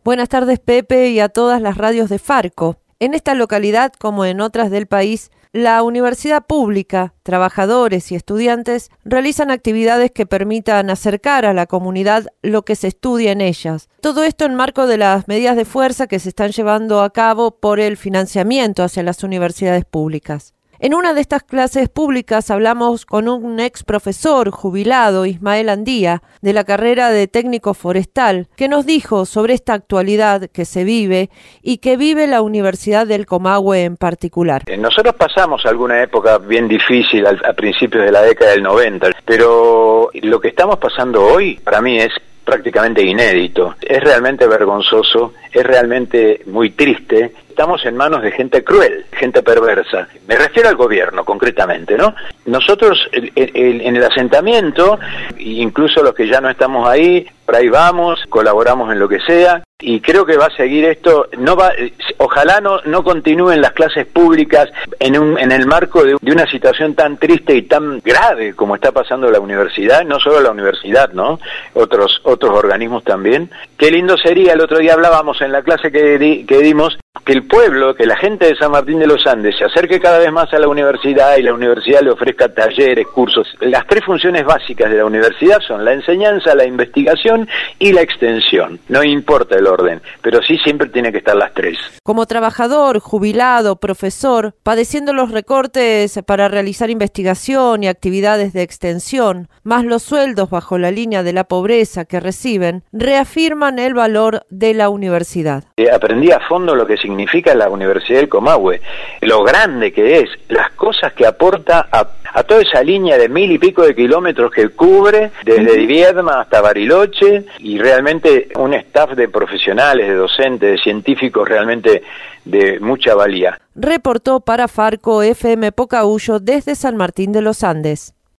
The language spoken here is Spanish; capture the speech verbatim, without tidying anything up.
Buenas tardes, Pepe, y a todas las radios de Farco. En esta localidad, como en otras del país, la universidad pública, trabajadores y estudiantes realizan actividades que permitan acercar a la comunidad lo que se estudia en ellas. Todo esto en marco de las medidas de fuerza que se están llevando a cabo por el financiamiento hacia las universidades públicas. En una de estas clases públicas hablamos con un ex profesor jubilado, Ismael Andía, de la carrera de técnico forestal, que nos dijo sobre esta actualidad que se vive y que vive la Universidad del Comahue en particular. Nosotros pasamos alguna época bien difícil al, a principios de la década del noventa, pero lo que estamos pasando hoy para mí es prácticamente inédito. Es realmente vergonzoso, es realmente muy triste. Estamos en manos de gente cruel, gente perversa. Me refiero al gobierno, concretamente, ¿no? Nosotros, el, el, en el asentamiento, incluso los que ya no estamos ahí, por ahí vamos, colaboramos en lo que sea, y creo que va a seguir esto. No va, ojalá no, no continúen las clases públicas en, un, en el marco de, de una situación tan triste y tan grave como está pasando la universidad, no solo la universidad, ¿no? Otros, otros organismos también. Qué lindo sería, el otro día hablábamos en la clase que, di, que dimos, que el pueblo, que la gente de San Martín de los Andes se acerque cada vez más a la universidad y la universidad le ofrezca talleres, cursos. Las tres funciones básicas de la universidad son la enseñanza, la investigación y la extensión. No importa el orden, pero sí siempre tiene que estar las tres. Como trabajador, jubilado, profesor, padeciendo los recortes para realizar investigación y actividades de extensión, más los sueldos bajo la línea de la pobreza que reciben, reafirman el valor de la universidad. Aprendí a fondo lo que significa la Universidad del Comahue, lo grande que es, las cosas que aporta a, a toda esa línea de mil y pico de kilómetros que cubre, desde Viedma hasta Bariloche, y realmente un staff de profesionales, de docentes, de científicos realmente de mucha valía. Reportó para Farco F M Pocahuyo desde San Martín de los Andes.